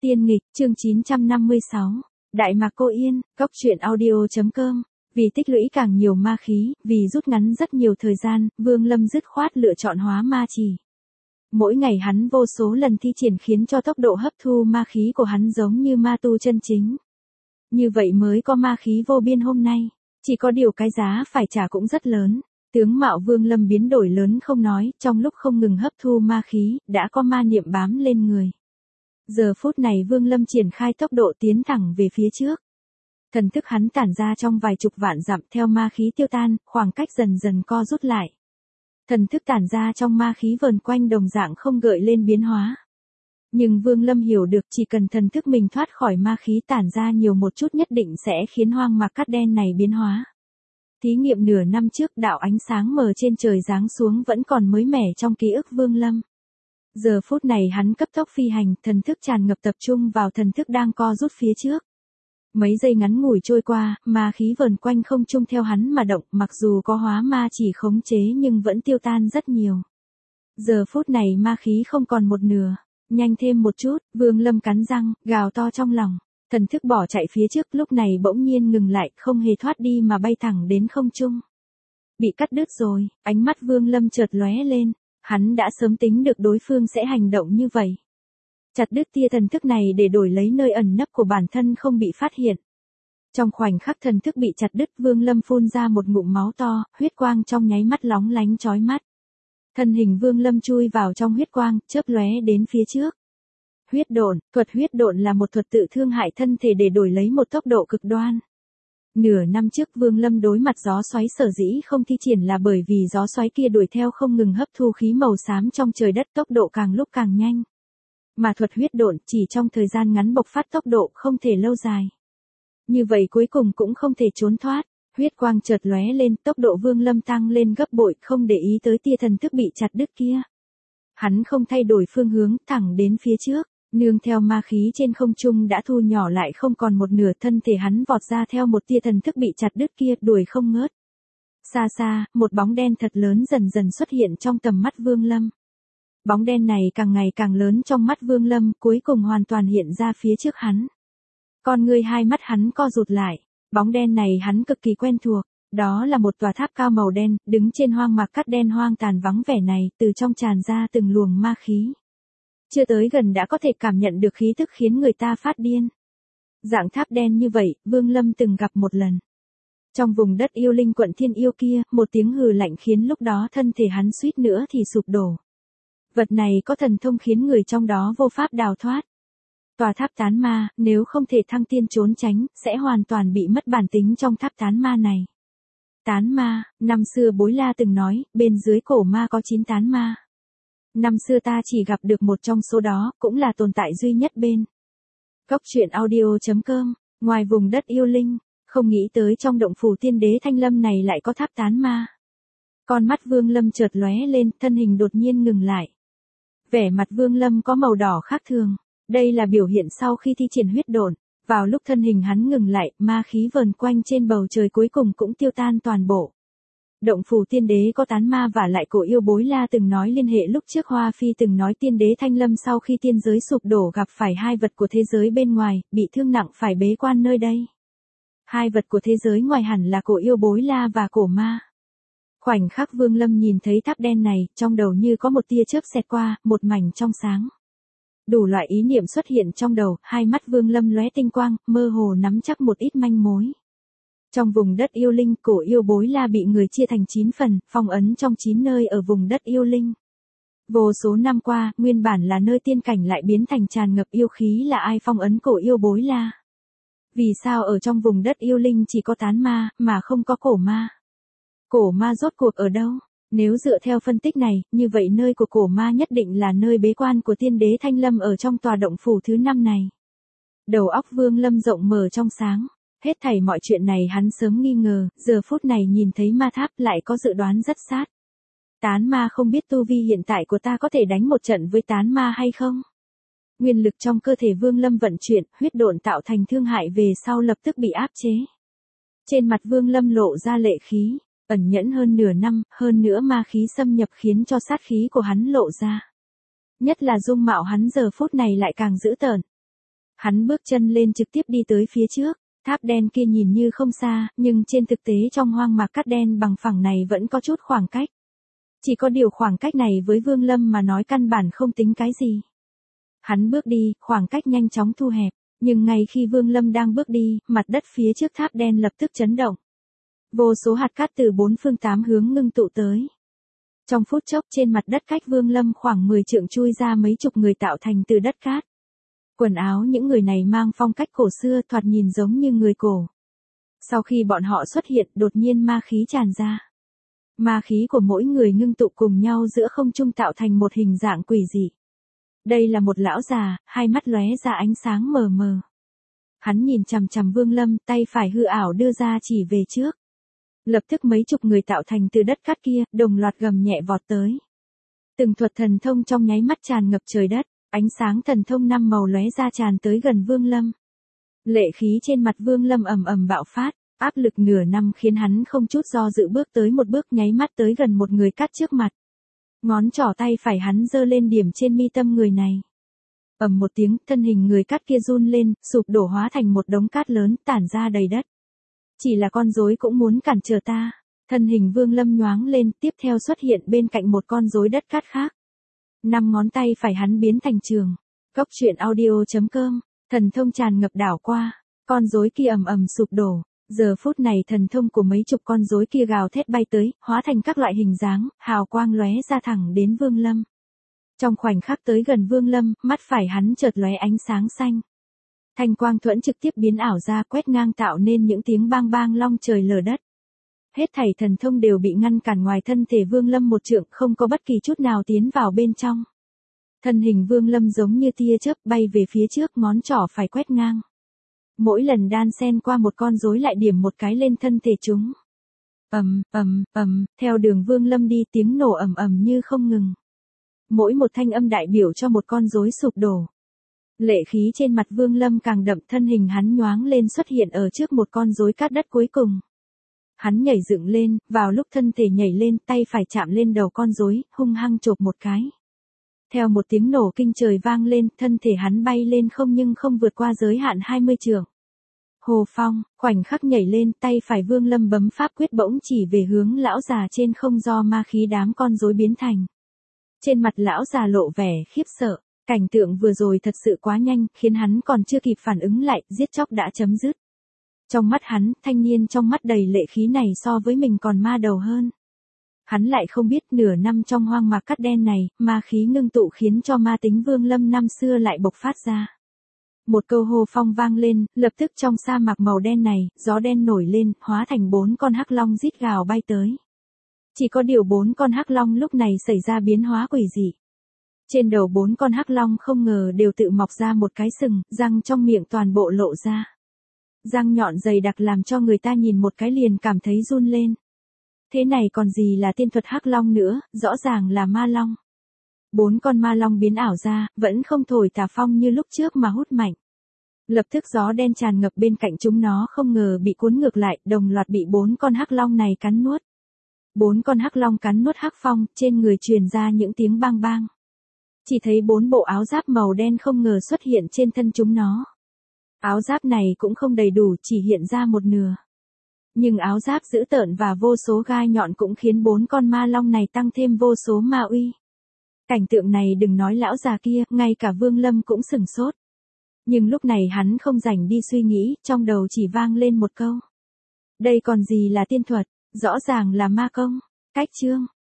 Tiên nghịch, chương 956. Đại Mạc Cô Yên, Cốc truyện audio.com. Vì tích lũy càng nhiều ma khí, vì rút ngắn rất nhiều thời gian, Vương Lâm dứt khoát lựa chọn hóa ma chỉ. Mỗi ngày hắn vô số lần thi triển khiến cho tốc độ hấp thu ma khí của hắn giống như ma tu chân chính. Như vậy mới có ma khí vô biên hôm nay. Chỉ có điều cái giá phải trả cũng rất lớn. Tướng mạo Vương Lâm biến đổi lớn không nói, trong lúc không ngừng hấp thu ma khí, đã có ma niệm bám lên người. Giờ phút này Vương Lâm triển khai tốc độ tiến thẳng về phía trước. Thần thức hắn tản ra trong vài chục vạn dặm theo ma khí tiêu tan, khoảng cách dần dần co rút lại. Thần thức tản ra trong ma khí vờn quanh đồng dạng không gợi lên biến hóa. Nhưng Vương Lâm hiểu được chỉ cần thần thức mình thoát khỏi ma khí tản ra nhiều một chút nhất định sẽ khiến hoang mạc cát đen này biến hóa. Thí nghiệm nửa năm trước đạo ánh sáng mờ trên trời giáng xuống vẫn còn mới mẻ trong ký ức Vương Lâm. Giờ phút này hắn cấp tốc phi hành, thần thức tràn ngập tập trung vào thần thức đang co rút phía trước. Mấy giây ngắn ngủi trôi qua, ma khí vờn quanh không trung theo hắn mà động, mặc dù có hóa ma chỉ khống chế nhưng vẫn tiêu tan rất nhiều. Giờ phút này ma khí không còn một nửa, nhanh thêm một chút, Vương Lâm cắn răng, gào to trong lòng. Thần thức bỏ chạy phía trước lúc này bỗng nhiên ngừng lại, không hề thoát đi mà bay thẳng đến không trung. Bị cắt đứt rồi, ánh mắt Vương Lâm chợt lóe lên, hắn đã sớm tính được đối phương sẽ hành động như vậy. Chặt đứt tia thần thức này để đổi lấy nơi ẩn nấp của bản thân không bị phát hiện. Trong khoảnh khắc thần thức bị chặt đứt, Vương Lâm phun ra một ngụm máu to, huyết quang trong nháy mắt lóng lánh chói mắt. Thân hình Vương Lâm chui vào trong huyết quang, chớp lóe đến phía trước. Huyết độn, thuật huyết độn là một thuật tự thương hại thân thể để đổi lấy một tốc độ cực đoan. Nửa năm trước Vương Lâm đối mặt gió xoáy sở dĩ không thi triển là bởi vì gió xoáy kia đuổi theo không ngừng hấp thu khí màu xám trong trời đất, tốc độ càng lúc càng nhanh. Mà thuật huyết độn chỉ trong thời gian ngắn bộc phát tốc độ không thể lâu dài. Như vậy cuối cùng cũng không thể trốn thoát. Huyết quang chợt lóe lên, tốc độ Vương Lâm tăng lên gấp bội, không để ý tới tia thần thức bị chặt đứt kia. Hắn không thay đổi phương hướng, thẳng đến phía trước. Nương theo ma khí trên không trung đã thu nhỏ lại không còn một nửa, thân thể hắn vọt ra theo một tia thần thức bị chặt đứt kia, đuổi không ngớt. Xa xa, một bóng đen thật lớn dần dần xuất hiện trong tầm mắt Vương Lâm. Bóng đen này càng ngày càng lớn trong mắt Vương Lâm, cuối cùng hoàn toàn hiện ra phía trước hắn. Con ngươi hai mắt hắn co rụt lại, bóng đen này hắn cực kỳ quen thuộc, đó là một tòa tháp cao màu đen, đứng trên hoang mạc cát đen hoang tàn vắng vẻ này, từ trong tràn ra từng luồng ma khí. Chưa tới gần đã có thể cảm nhận được khí tức khiến người ta phát điên. Dạng tháp đen như vậy, Vương Lâm từng gặp một lần. Trong vùng đất yêu linh quận Thiên Yêu kia, một tiếng hừ lạnh khiến lúc đó thân thể hắn suýt nữa thì sụp đổ. Vật này có thần thông khiến người trong đó vô pháp đào thoát. Tòa tháp tán ma, nếu không thể thăng tiên trốn tránh, sẽ hoàn toàn bị mất bản tính trong tháp tán ma này. Tán ma, năm xưa Bối La từng nói, bên dưới cổ ma có 9 tán ma. Năm xưa ta chỉ gặp được một trong số đó, cũng là tồn tại duy nhất bên Cốc truyện audio.com, ngoài vùng đất yêu linh, không nghĩ tới trong động phủ tiên đế Thanh Lâm này lại có tháp tán ma. Con mắt Vương Lâm chợt lóe lên, thân hình đột nhiên ngừng lại. Vẻ mặt Vương Lâm có màu đỏ khác thường, đây là biểu hiện sau khi thi triển huyết độn. Vào lúc thân hình hắn ngừng lại, ma khí vờn quanh trên bầu trời cuối cùng cũng tiêu tan toàn bộ. Động phủ tiên đế có tán ma và lại cổ yêu Bối La từng nói liên hệ lúc trước Hoa Phi từng nói tiên đế Thanh Lâm sau khi tiên giới sụp đổ gặp phải hai vật của thế giới bên ngoài, bị thương nặng phải bế quan nơi đây. Hai vật của thế giới ngoài hẳn là cổ yêu Bối La và cổ ma. Khoảnh khắc Vương Lâm nhìn thấy tháp đen này, trong đầu như có một tia chớp xẹt qua, một mảnh trong sáng. Đủ loại ý niệm xuất hiện trong đầu, hai mắt Vương Lâm lóe tinh quang, mơ hồ nắm chắc một ít manh mối. Trong vùng đất yêu linh, cổ yêu Bối La bị người chia thành 9 phần, phong ấn trong 9 nơi ở vùng đất yêu linh. Vô số năm qua, nguyên bản là nơi tiên cảnh lại biến thành tràn ngập yêu khí, là ai phong ấn cổ yêu Bối La? Vì sao ở trong vùng đất yêu linh chỉ có tán ma, mà không có cổ ma? Cổ ma rốt cuộc ở đâu? Nếu dựa theo phân tích này, như vậy nơi của cổ ma nhất định là nơi bế quan của tiên đế Thanh Lâm ở trong tòa động phủ thứ 5 này. Đầu óc Vương Lâm rộng mở trong sáng. Hết thảy mọi chuyện này hắn sớm nghi ngờ, giờ phút này nhìn thấy ma tháp lại có dự đoán rất sát. Tán ma không biết tu vi hiện tại của ta có thể đánh một trận với tán ma hay không? Nguyên lực trong cơ thể Vương Lâm vận chuyển, huyết độn tạo thành thương hại về sau lập tức bị áp chế. Trên mặt Vương Lâm lộ ra lệ khí, ẩn nhẫn hơn nửa năm, hơn nữa ma khí xâm nhập khiến cho sát khí của hắn lộ ra. Nhất là dung mạo hắn giờ phút này lại càng dữ tợn. Hắn bước chân lên trực tiếp đi tới phía trước, tháp đen kia nhìn như không xa, nhưng trên thực tế trong hoang mạc cát đen bằng phẳng này vẫn có chút khoảng cách. Chỉ có điều khoảng cách này với Vương Lâm mà nói căn bản không tính cái gì. Hắn bước đi, khoảng cách nhanh chóng thu hẹp, nhưng ngay khi Vương Lâm đang bước đi, mặt đất phía trước tháp đen lập tức chấn động. Vô số hạt cát từ bốn phương tám hướng ngưng tụ tới. Trong phút chốc trên mặt đất cách Vương Lâm khoảng 10 trượng chui ra mấy chục người tạo thành từ đất cát. Quần áo những người này mang phong cách cổ xưa thoạt nhìn giống như người cổ. Sau khi bọn họ xuất hiện đột nhiên ma khí tràn ra. Ma khí của mỗi người ngưng tụ cùng nhau giữa không trung tạo thành một hình dạng quỷ dị. Đây là một lão già, hai mắt lóe ra ánh sáng mờ mờ. Hắn nhìn chằm chằm Vương Lâm, tay phải hư ảo đưa ra chỉ về trước. Lập tức mấy chục người tạo thành từ đất cát kia, đồng loạt gầm nhẹ vọt tới. Từng thuật thần thông trong nháy mắt tràn ngập trời đất, ánh sáng thần thông năm màu lóe ra tràn tới gần Vương Lâm. Lệ khí trên mặt Vương Lâm ầm ầm bạo phát, áp lực nửa năm khiến hắn không chút do dự bước tới một bước nháy mắt tới gần một người cát trước mặt. Ngón trỏ tay phải hắn giơ lên điểm trên mi tâm người này. Ầm một tiếng, thân hình người cát kia run lên, sụp đổ hóa thành một đống cát lớn tản ra đầy đất. Chỉ là con rối cũng muốn cản trở ta. Thân hình Vương Lâm nhoáng lên, tiếp theo xuất hiện bên cạnh một con rối đất cát khác. 5 ngón tay phải hắn biến thành trường. Cốc truyện audio.com, thần thông tràn ngập đảo qua, con rối kia ầm ầm sụp đổ. Giờ phút này thần thông của mấy chục con rối kia gào thét bay tới, hóa thành các loại hình dáng, hào quang lóe ra thẳng đến Vương Lâm. Trong khoảnh khắc tới gần Vương Lâm, mắt phải hắn chợt lóe ánh sáng xanh. Thanh quang thuẫn trực tiếp biến ảo ra quét ngang tạo nên những tiếng bang bang long trời lở đất. Hết thảy thần thông đều bị ngăn cản ngoài thân thể Vương Lâm một trượng, không có bất kỳ chút nào tiến vào bên trong. Thân hình Vương Lâm giống như tia chớp bay về phía trước, ngón trỏ phải quét ngang. Mỗi lần đan xen qua một con rối lại điểm một cái lên thân thể chúng. Theo đường Vương Lâm đi tiếng nổ ầm ầm như không ngừng. Mỗi một thanh âm đại biểu cho một con rối sụp đổ. Lệ khí trên mặt Vương Lâm càng đậm, thân hình hắn nhoáng lên xuất hiện ở trước một con rối cát đất cuối cùng. Hắn nhảy dựng lên, vào lúc thân thể nhảy lên, tay phải chạm lên đầu con rối, hung hăng chộp một cái. Theo một tiếng nổ kinh trời vang lên, thân thể hắn bay lên không nhưng không vượt qua giới hạn 20 trượng. Hồ phong, khoảnh khắc nhảy lên, tay phải Vương Lâm bấm pháp quyết bỗng chỉ về hướng lão già trên không do ma khí đám con rối biến thành. Trên mặt lão già lộ vẻ khiếp sợ, cảnh tượng vừa rồi thật sự quá nhanh, khiến hắn còn chưa kịp phản ứng lại, giết chóc đã chấm dứt. Trong mắt hắn, thanh niên trong mắt đầy lệ khí này so với mình còn ma đầu hơn. Hắn lại không biết nửa năm trong hoang mạc cát đen này, ma khí ngưng tụ khiến cho ma tính Vương Lâm năm xưa lại bộc phát ra. Một câu hô phong vang lên, lập tức trong sa mạc màu đen này, gió đen nổi lên, hóa thành 4 con hắc long rít gào bay tới. Chỉ có điều 4 con hắc long lúc này xảy ra biến hóa quỷ dị. Trên đầu 4 con hắc long không ngờ đều tự mọc ra một cái sừng, răng trong miệng toàn bộ lộ ra. Răng nhọn dày đặc làm cho người ta nhìn một cái liền cảm thấy run lên. Thế này còn gì là tiên thuật hắc long nữa, rõ ràng là ma long. 4 con ma long biến ảo ra, vẫn không thổi tà phong như lúc trước mà hút mạnh. Lập tức gió đen tràn ngập bên cạnh chúng nó không ngờ bị cuốn ngược lại, đồng loạt bị 4 con hắc long này cắn nuốt. 4 con hắc long cắn nuốt hắc phong, trên người truyền ra những tiếng bang bang. Chỉ thấy 4 bộ áo giáp màu đen không ngờ xuất hiện trên thân chúng nó. Áo giáp này cũng không đầy đủ, chỉ hiện ra một nửa. Nhưng áo giáp dữ tợn và vô số gai nhọn cũng khiến 4 con ma long này tăng thêm vô số ma uy. Cảnh tượng này đừng nói lão già kia, ngay cả Vương Lâm cũng sửng sốt. Nhưng lúc này hắn không rảnh đi suy nghĩ, trong đầu chỉ vang lên một câu. Đây còn gì là tiên thuật, rõ ràng là ma công. Cách chương